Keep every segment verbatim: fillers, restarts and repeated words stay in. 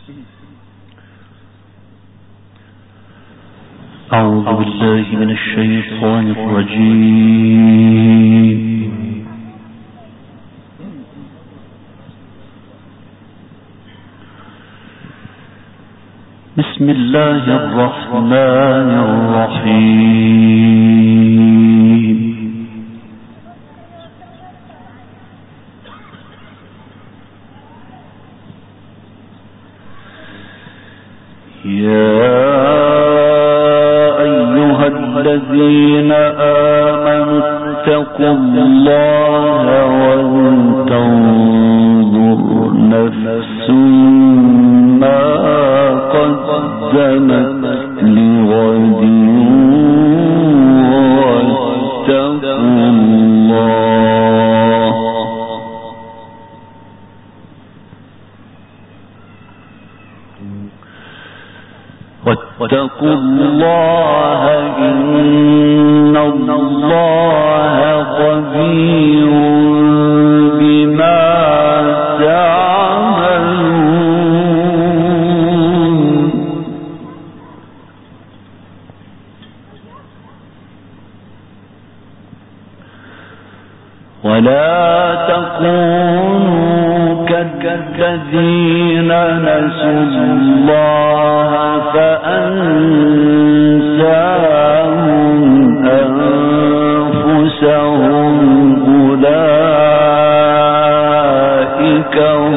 أعوذ بالله من الشيطان الرجيم. بسم الله الرحمن الرحيم. يا الذين آمنوا اتقوا الله ولتنظر نفس ما قدمت لغد واتقوا الله واتقوا الله إن الله خبير بما تعملون. ولا تكونوا كالذين نسوا الله فأنساهم أنفسهم أولئك هم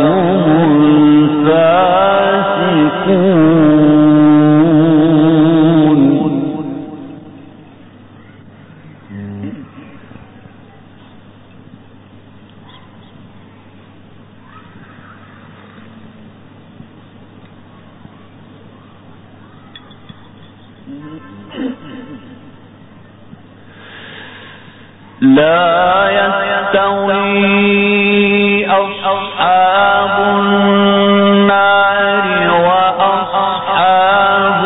الفاسقون. لا يستوي أصحاب النار وأصحاب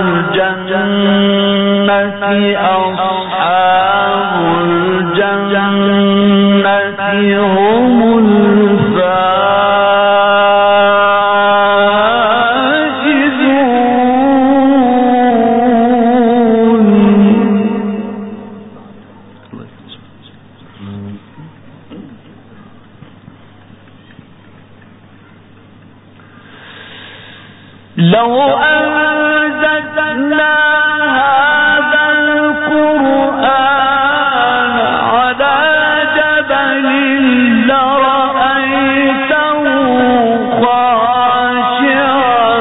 الجنة أصحاب الجنة هم لو أنزلنا هذا القرآن على جبل لرأيته خاشعا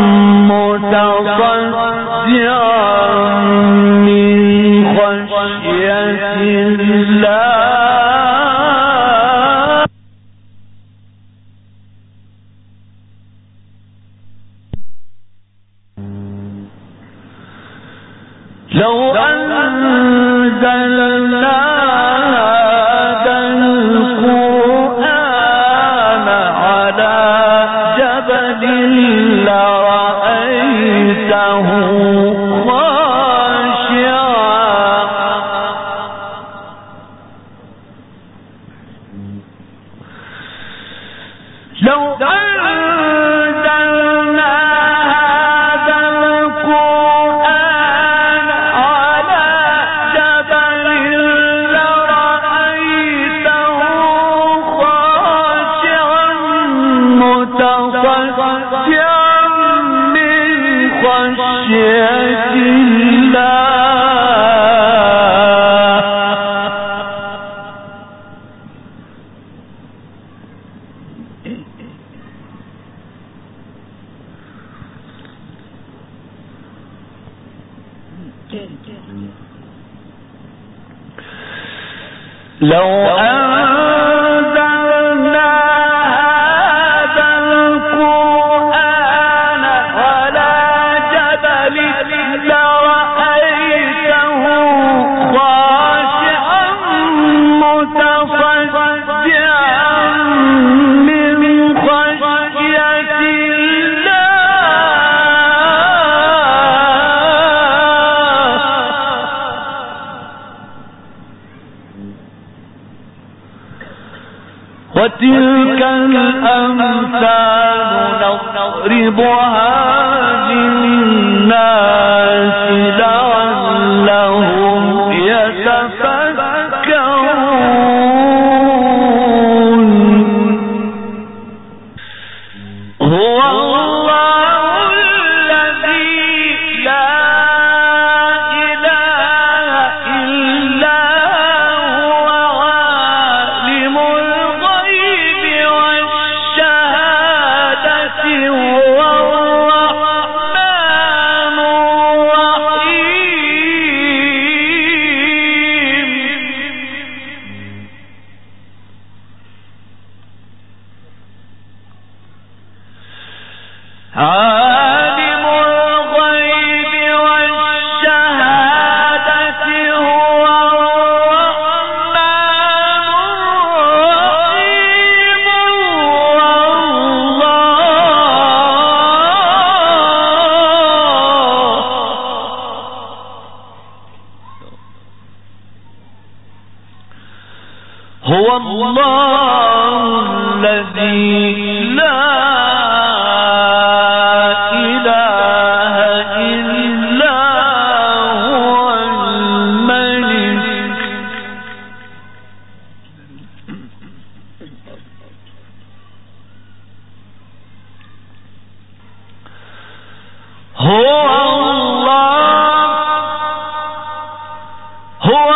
متصدعا من خشية الله. لو أنزلنا هذا القرآن على جبل لرأيته خاشعا لو أنزلنا هذا القرآن على جبل لرأيته خاشعا متصدعا من خشية الله. لو أنزلنا هذا القرآن على جبل لرأيته خاشعا متصدعا من خشية الله. وتلك الأمثال نضربها للناس لعلهم يتفكرون هو الله الذي لا إله إلا هو عالم الغيب والشهادة هو الرحمن الرحيم عالم الغيب والشهادة هو الرحمن الرحيم هو الله الذي لا إله إلا هو الملك هو الله هو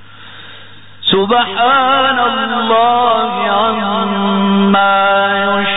سبحان الله عما يشركون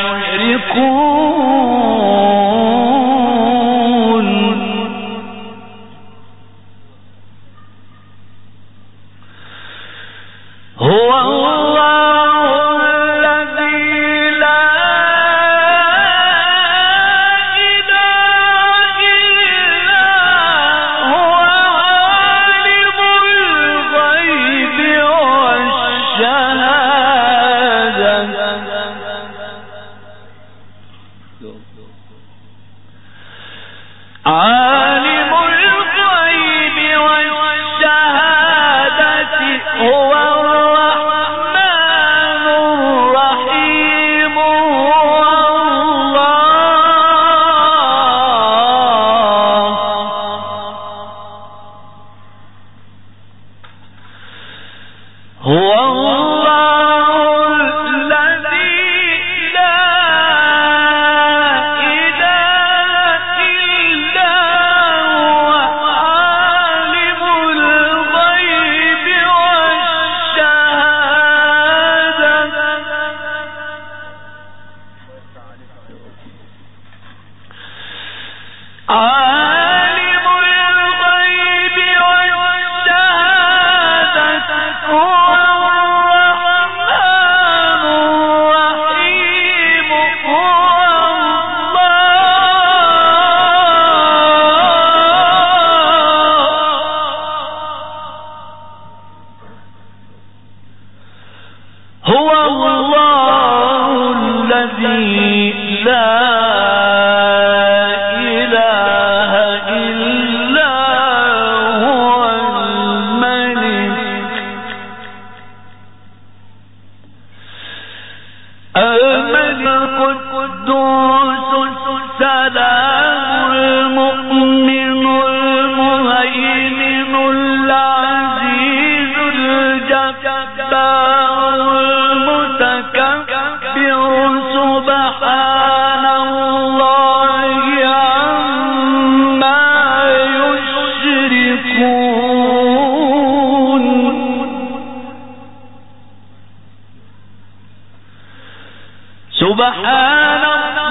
سبحان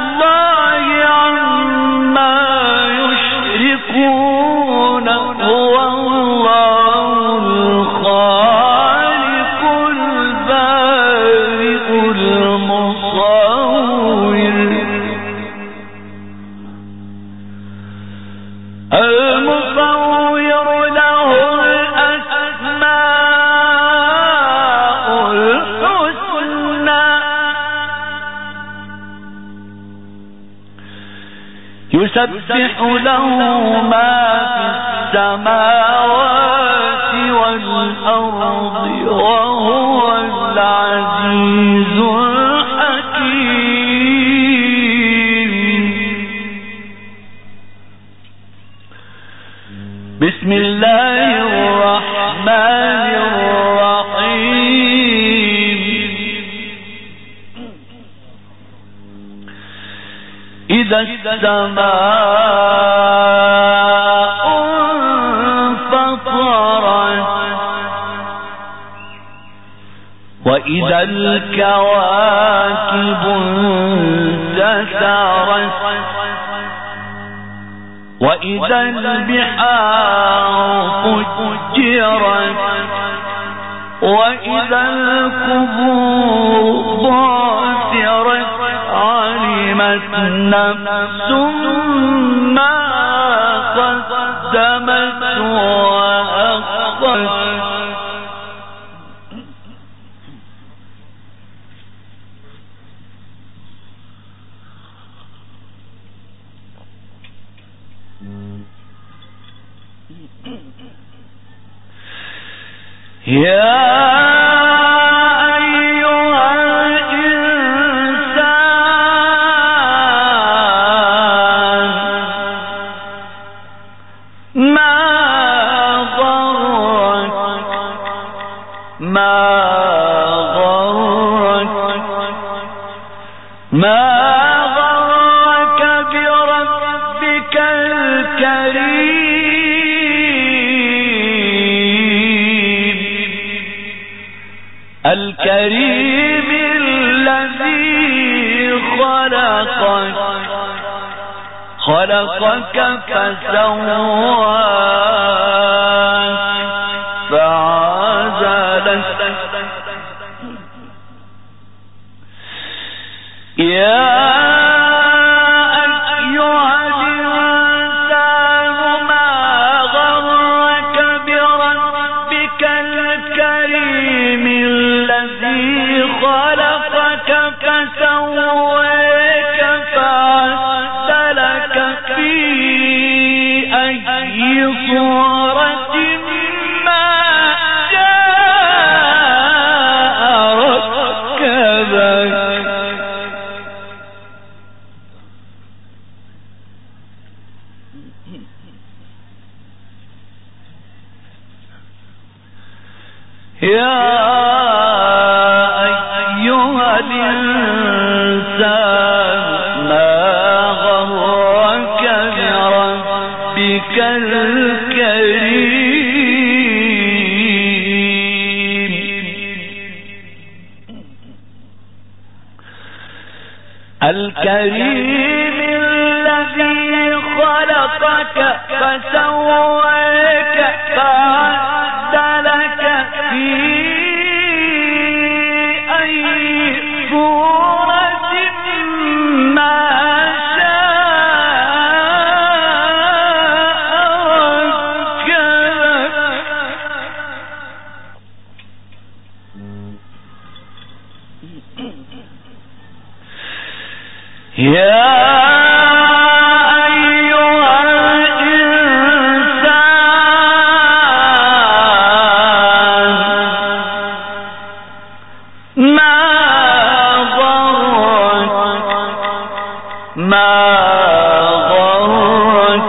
الله عما يشركون هو الله الخالق البارئ المصور المصور له الأسماء الحسنى يسبح له ما في السماوات والأرض وهو العزيز الحكيم. بسم الله الرحمن الرحيم. إذا السماء انفطرت وإذا الكواكب انتثرت وإذا البحار فجرت وإذا القبور بعثرت علمت نفس ما قدمت وأخرت. يا الكريم الذي خلق خلقك خلقك فسواك فعدلك يا الكريم الذي خلقك فسواك فعدلك في أي صورة ما يا أيها الإنسان ما غرك ما غرك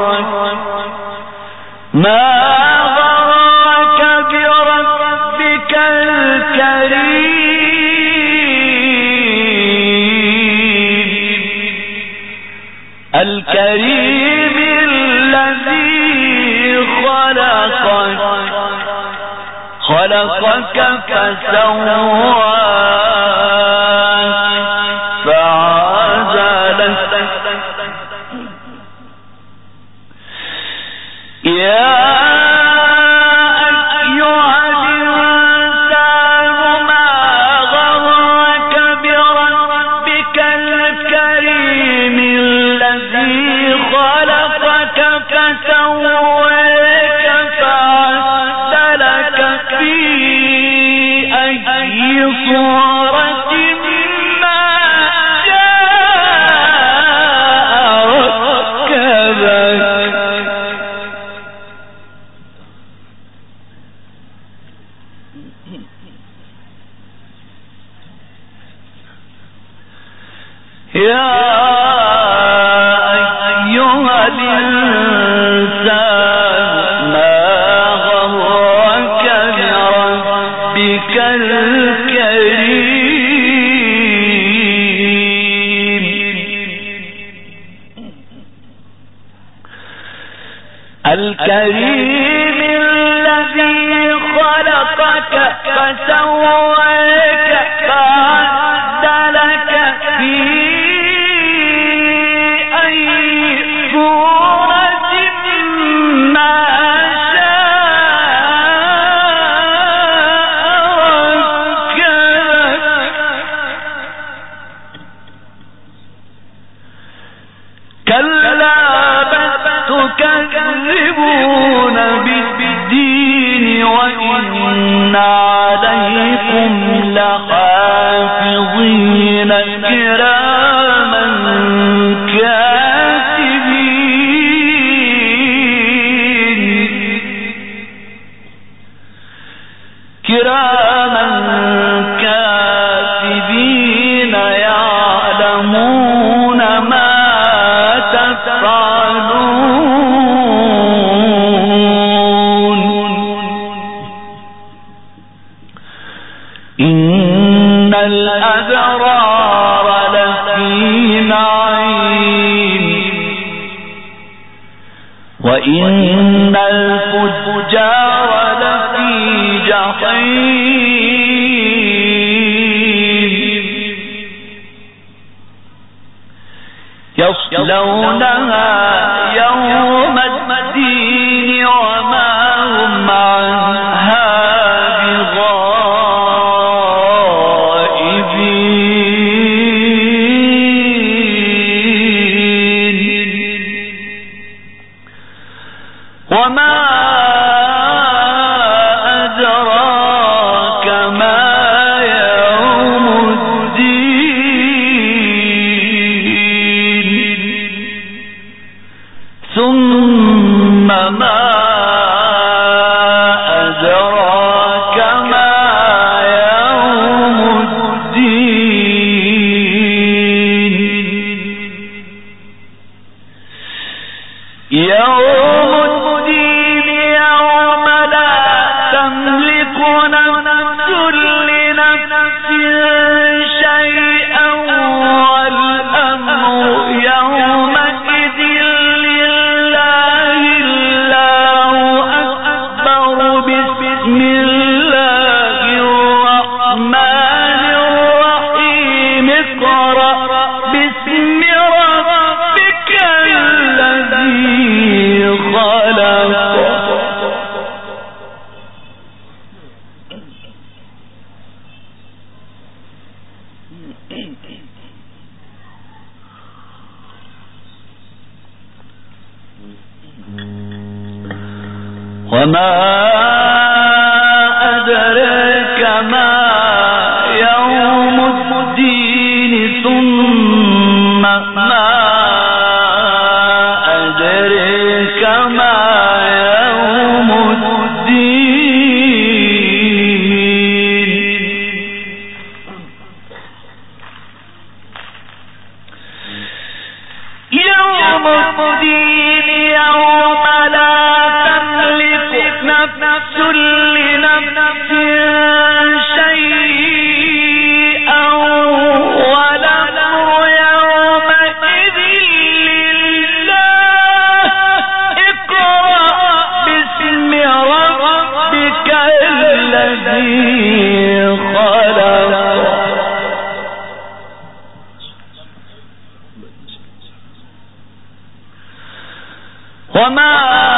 ما غرك بربك الكريم الكريم الذي خلقك خلقك فسواك فعدلك يا الكريم الذي خلقك فسواك فعدلك في أي صورة ما شاء ركبك كلا تكذبون بالدين وإن عليكم لحافظين كراما كاتبين كراما كاتبين يعلمون ما تفعلون إن الأبرار لفي نعيم وإن الفجار لفي جحيم يصلونها يوم الدين وما هم عنها وما أدراك ما يوم الدين ثم ما أدراك ما يوم الدين يوم وما أدراك ما يوم الدين ثم ما أدراك ما يوم الدين يوم الدين يوم لا نفس لنفس شيئا والأمر يومئذ لله اقرأ باسم ربك الذي خلق وما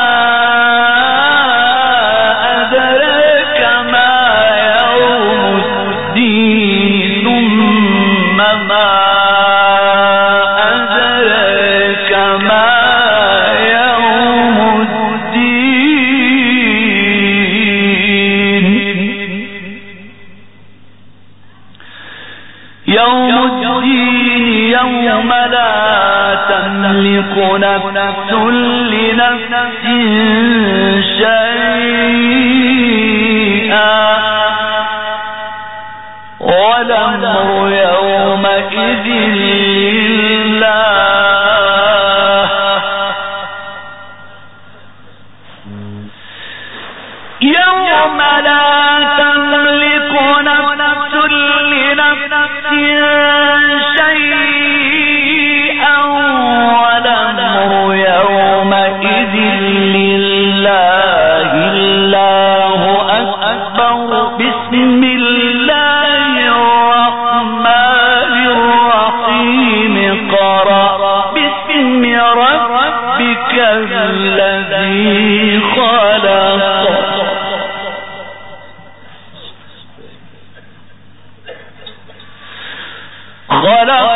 يوم لا تملك نفس لنفس شيئا والأمر يومئذ لله يوم لا تملك نفس لنفس شيئا والأمر يومئذ لله الله أكبر بسم الله الرحمن الرحيم قرأ باسم ربك الذي خلق خلق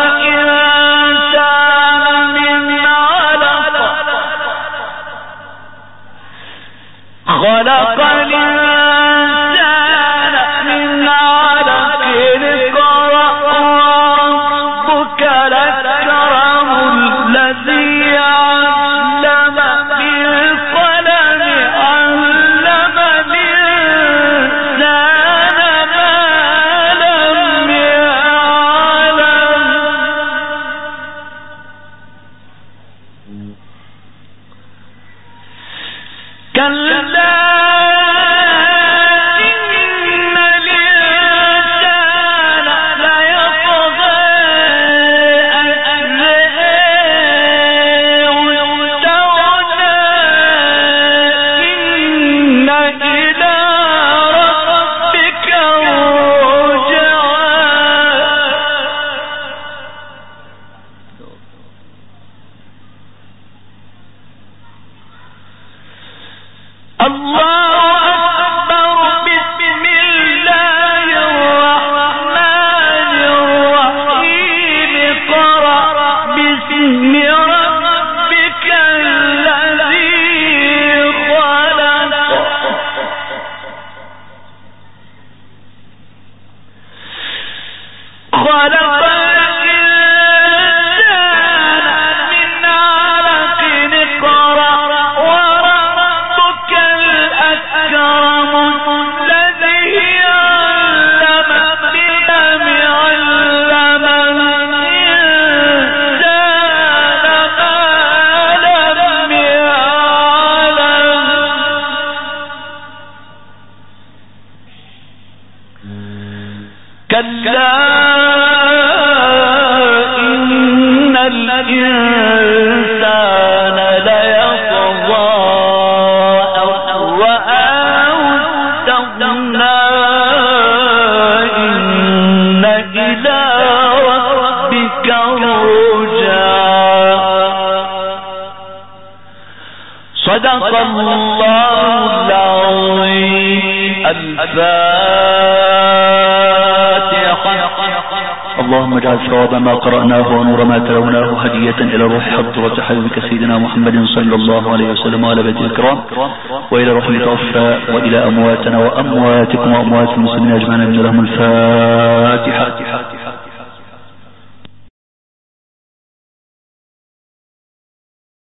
الإنسان من علق خلق الإنسان من علق اقرأ وربك الأكرم الذي علم بالقلم علم الإنسان ما لم كلا إن الإنسان ليطغى أن باسم ربك الذي خلق خلق كلا إن الإنسان ليطغى أن رآه استغنى إن إلى ربك الرجعى صدق الله العظيم. اللهم اجعل ثواب ما قرأناه ونور ما تلوناه هدية إلى روح حضرة حبيبك سيدنا محمد صلى الله عليه وسلم وعلى بيته الكرام، وإلى روح المتوفى، وإلى أمواتنا وأمواتكم وأموات المسلمين أجمعين. لهم الفاتحة.